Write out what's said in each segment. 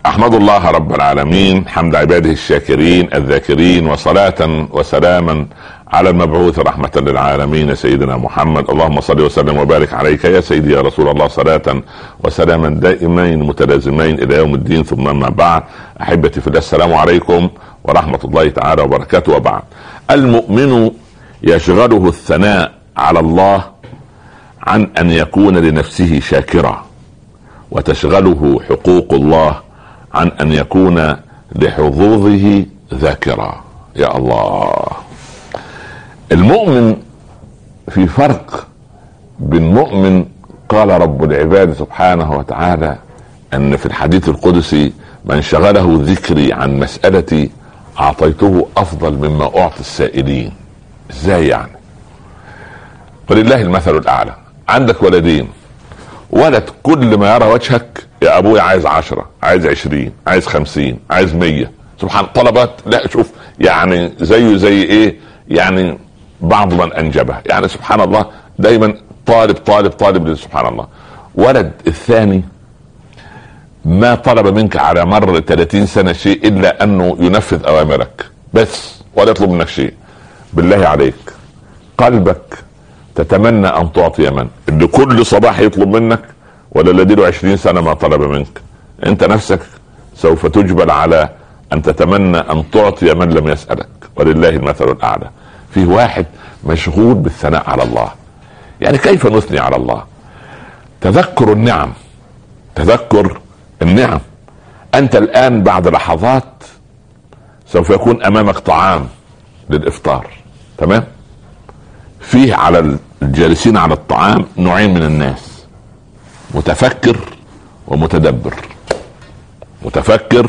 احمد الله رب العالمين حمد عباده الشاكرين الذاكرين، وصلاة وسلاما على المبعوث رحمة للعالمين سيدنا محمد. اللهم صل وسلم وبارك عليك يا سيدي يا رسول الله، صلاة وسلاما دائمين متلازمين الى يوم الدين. ثم اما بعد، احبتي في الله، السلام عليكم ورحمة الله تعالى وبركاته. وبعد، المؤمن يشغله الثناء على الله عن ان يكون لنفسه شاكرا، وتشغله حقوق الله عن ان يكون لحظوظه ذاكرا. يا الله، المؤمن في فرق بين مؤمن. قال رب العباد سبحانه وتعالى ان في الحديث القدسي: من شغله ذكري عن مسألتي اعطيته افضل مما اعطي السائلين. ازاي يعني؟ ولله المثل الاعلى. عندك ولدين، ولد كل ما يرى وجهك: يا ابويا عايز 10، عايز 20، عايز 50، عايز 100. سبحان طلبات، لا شوف يعني زيه زي ايه يعني، بعض من انجبه يعني. سبحان الله، دايما طالب طالب طالب. سبحان الله. ولد الثاني ما طلب منك على مر 30 سنة شيء الا انه ينفذ اوامرك بس، ولا يطلب منك شيء. بالله عليك، قلبك تتمنى ان تعطي من اللي كل صباح يطلب منك، ولا الذي له 20 سنة ما طلب منك؟ انت نفسك سوف تجبل على ان تتمنى ان تعطي من لم يسألك. ولله المثل الاعلى. في واحد مشغول بالثناء على الله. يعني كيف نثني على الله؟ تذكر النعم، تذكر النعم. انت الان بعد لحظات سوف يكون امامك طعام للافطار، تمام؟ فيه على الجالسين على الطعام نوعين من الناس: متفكر ومتدبر. متفكر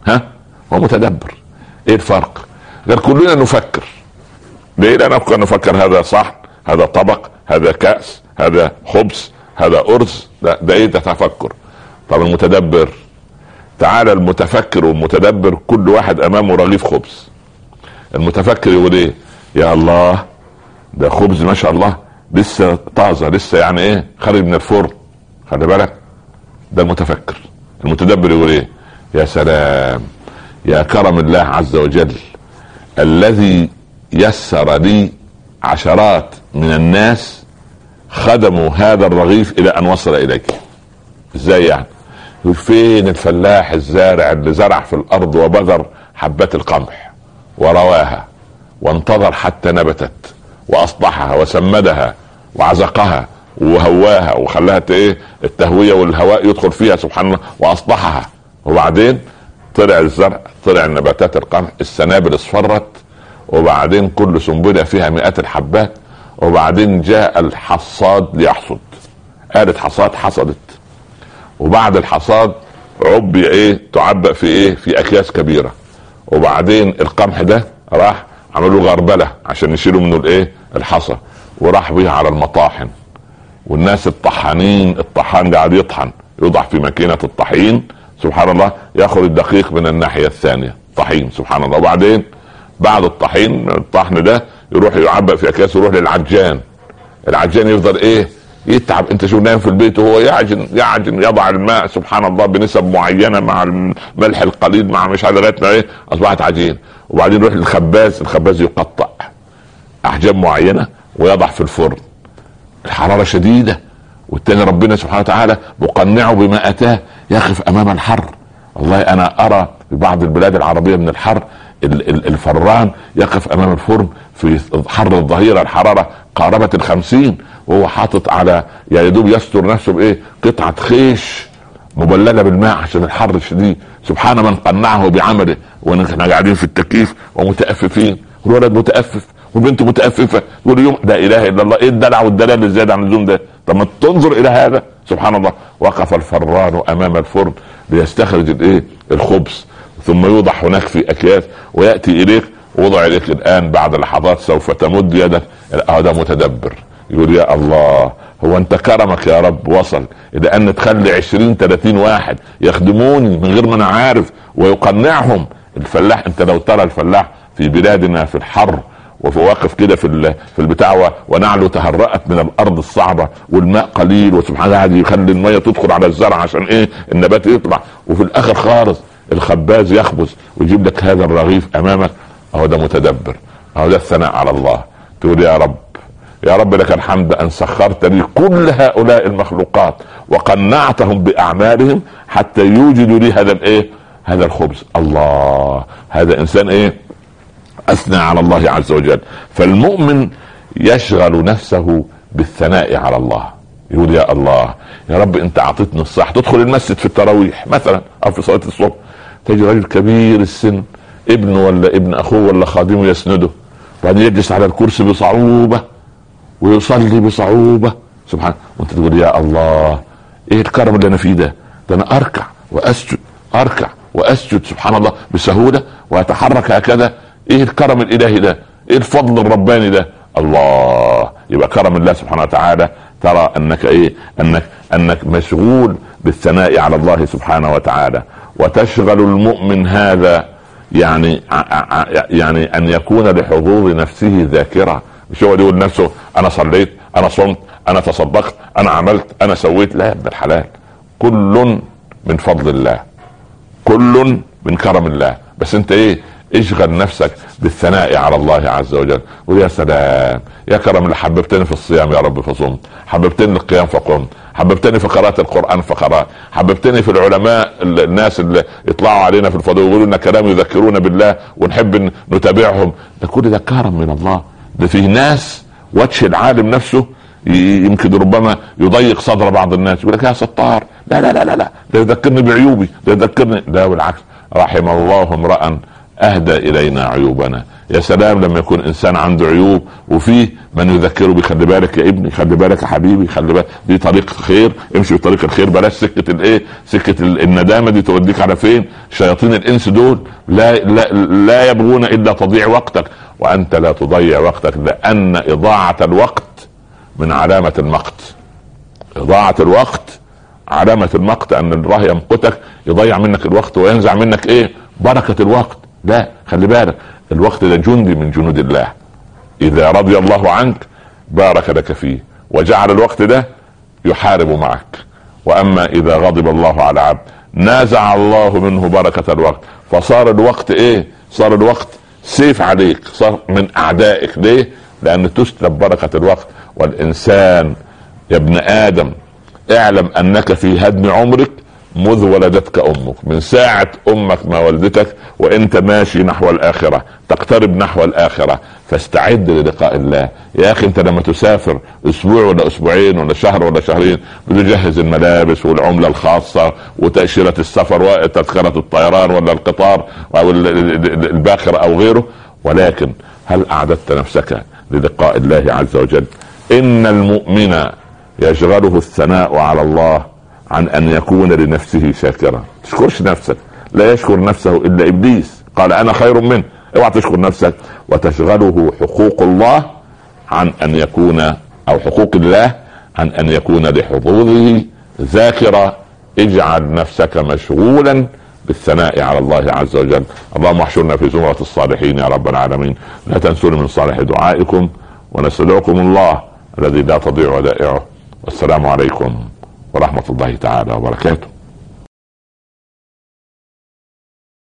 ومتدبر. ايه الفرق؟ غير كلنا نفكر. ليه؟ لا نبقى نفكر هذا صحن، هذا طبق، هذا كأس، هذا خبز، هذا أرز. ده ايه؟ ده تفكر. طب المتدبر، تعالى المتفكر والمتدبر كل واحد امامه رغيف خبز. المتفكر يقول ايه؟ يا الله، ده خبز ما شاء الله لسه طازه، لسه يعني ايه خارج من الفرن. خلي بالك، ده المتفكر. المتدبر يقول ايه؟ يا سلام، يا كرم الله عز وجل الذي يسر لي عشرات من الناس خدموا هذا الرغيف الى ان وصل اليك. ازاي يعني؟ فين الفلاح الزارع اللي زرع في الارض وبذر حبات القمح ورواها وانتظر حتى نبتت واصلحها وسمدها وعزقها وهواها وخلاها ايه التهوية والهواء يدخل فيها، سبحان الله، واصلحها. وبعدين طلع الزرع، طلع النباتات القمح، السنابل اصفرت، وبعدين كل سنبلة فيها مئات الحبات. وبعدين جاء الحصاد ليحصد. آلة حصاد حصدت، وبعد الحصاد عبي ايه؟ تعبأ في ايه؟ في اكياس كبيرة. وبعدين القمح ده راح عملوا غربلة عشان يشيلوا منه الايه؟ الحصى، وراح بيه على المطاحن. والناس الطحانين، الطحان قاعد يطحن، يوضع في ماكينة الطحين، سبحان الله، ياخذ الدقيق من الناحية الثانية طحين، سبحان الله. وبعدين بعد الطحين، الطحن ده يروح يعبأ في اكياس، يروح للعجان. العجان يفضل ايه؟ يتعب. انت شو نايم في البيت وهو يعجن يعجن، يضع الماء سبحان الله بنسب معينة مع الملح القليل مع مش عارف لغايه ما ايه اصبحت عجين. وبعدين يروح للخباز، الخباز يقطع احجام معينة ويضع في الفرن. الحرارة شديدة، والتاني ربنا سبحانه وتعالى مقنعه بما اتاه، يقف امام الحر. والله انا ارى في بعض البلاد العربية من الحر الفران يقف امام الفرن في حر الظهيرة، الحرارة قاربت 50، وهو حاطط على يدوب يستر نفسه بايه؟ قطعة خيش مبللة بالماء عشان الحر الشديد. سبحان من قنعه بعمله. ونحن قاعدين في التكييف ومتأففين، الولد متأفف وبنته متأففة، يقول يوم لا اله الا الله. ايه الدلع والدلال الزيادة عن اللزوم ده؟ طب ما تنظر الى هذا، سبحان الله. وقف الفران امام الفرن ليستخرج الايه؟ الخبز، ثم يوضع هناك في اكياس وياتي اليك، وضع اليك الان بعد لحظات سوف تمد يدك. هذا متدبر يقول يا الله، هو انت كرمك يا رب وصل الى ان تخلي 20-30 واحد يخدموني من غير ما انا عارف، ويقنعهم. الفلاح، انت لو ترى الفلاح في بلادنا في الحر وفي واقف كده في البتاع ونعله تهرأت من الارض الصعبه والماء قليل، وسبحان الله يخلي الميه تدخل على الزرع عشان ايه؟ النبات يطلع. وفي الاخر خالص الخباز يخبز ويجيب لك هذا الرغيف امامك. اهو ده متدبر، اهو ده الثناء على الله. تقول يا رب، يا رب لك الحمد ان سخرت لي كل هؤلاء المخلوقات وقنعتهم باعمالهم حتى يوجدوا لي هذا الايه؟ هذا الخبز. الله، هذا انسان ايه؟ اثنى على الله عز وجل. فالمؤمن يشغل نفسه بالثناء على الله، يقول يا الله يا رب انت اعطيتني الصح. تدخل المسجد في التراويح مثلا او في صلاه الصبح، تجي رجل كبير السن، ابنه ولا ابن اخوه ولا خادمه يسنده، وبعدين يجلس على الكرسي بصعوبه ويصلي بصعوبه، سبحان. وانت تقول يا الله ايه الكرم اللي انا فيه ده انا اركع واسجد، اركع واسجد سبحان الله بسهوله واتحرك هكذا. ايه الكرم الالهي ده؟ ايه الفضل الرباني ده؟ الله. يبقى كرم الله سبحانه وتعالى ترى انك ايه؟ انك مشغول بالثناء على الله سبحانه وتعالى. وتشغل المؤمن هذا يعني ان يكون لحظوظ نفسه ذاكرة. مش هو يقول نفسه انا صليت، انا صمت، انا تصدقت، انا عملت، انا سويت. لا يا ابن الحلال، كل من فضل الله، كل من كرم الله. بس انت ايه؟ اشغل نفسك بالثناء على الله عز وجل. ويا سلام يا كرم اللي حببتني في الصيام يا رب فصمت، حببتني القيام فقمت، حببتني في قراءة القرآن فقرأت، حببتني في العلماء الناس اللي يطلعوا علينا في الفضاء ويقولوا لنا كلام يذكرونا بالله ونحب نتابعهم. ده كل ده كرم من الله. ده فيه ناس وجه العالم نفسه يمكن ربما يضيق صدر بعض الناس، يقول لك يا ستار لا لا لا لا لا ده يذكرني بعيوبي، ده يذكرني. لا بالعكس، رحم الله امرأ اهدى الينا عيوبنا. يا سلام لما يكون انسان عنده عيوب وفيه من يذكره بخلي بالك يا ابني، خلي بالك يا حبيبي، خلي بالك دي طريق خير، امشي في طريق الخير، بلاش سكه الايه؟ سكه الندامه دي توديك على فين؟ شياطين الانس دول لا يبغون الا تضيع وقتك، وانت لا تضيع وقتك، لان اضاعه الوقت من علامه المقت. اضاعه الوقت علامه المقت، ان الله يمقتك، يضيع منك الوقت وينزع منك ايه؟ بركه الوقت. لا، خلي بالك، الوقت ده جندي من جنود الله. اذا رضي الله عنك بارك لك فيه وجعل الوقت ده يحارب معك. واما اذا غضب الله على عبد نازع الله منه بركة الوقت، فصار الوقت ايه؟ صار الوقت سيف عليك، صار من اعدائك. ليه؟ لان تسلب بركة الوقت. والانسان يا ابن ادم اعلم انك في هدم عمرك مذ ولدتك امك، من ساعة امك ما ولدتك وانت ماشي نحو الاخرة، تقترب نحو الاخرة، فاستعد للقاء الله. يا اخي انت لما تسافر اسبوع ولا اسبوعين ولا شهر ولا شهرين بتجهز الملابس والعملة الخاصة وتأشيرة السفر وتذكرة الطيران ولا القطار او الباخرة او غيره، ولكن هل اعددت نفسك للقاء الله عز وجل؟ ان المؤمن يشغله الثناء على الله عن ان يكون لنفسه شاكرا. تشكرش نفسك، لا يشكر نفسه الا ابليس، قال انا خير منه. اوعى تشكر نفسك. وتشغله حقوق الله عن ان يكون، او حقوق الله عن ان يكون لحظوظه ذاكرة. اجعل نفسك مشغولا بالثناء على الله عز وجل. اللهم احشرنا في زمرة الصالحين يا رب العالمين. لا تنسون من صالح دعائكم، ونستودعكم الله الذي لا تضيع ودائعه. والسلام عليكم ورحمة الله تعالى وبركاته.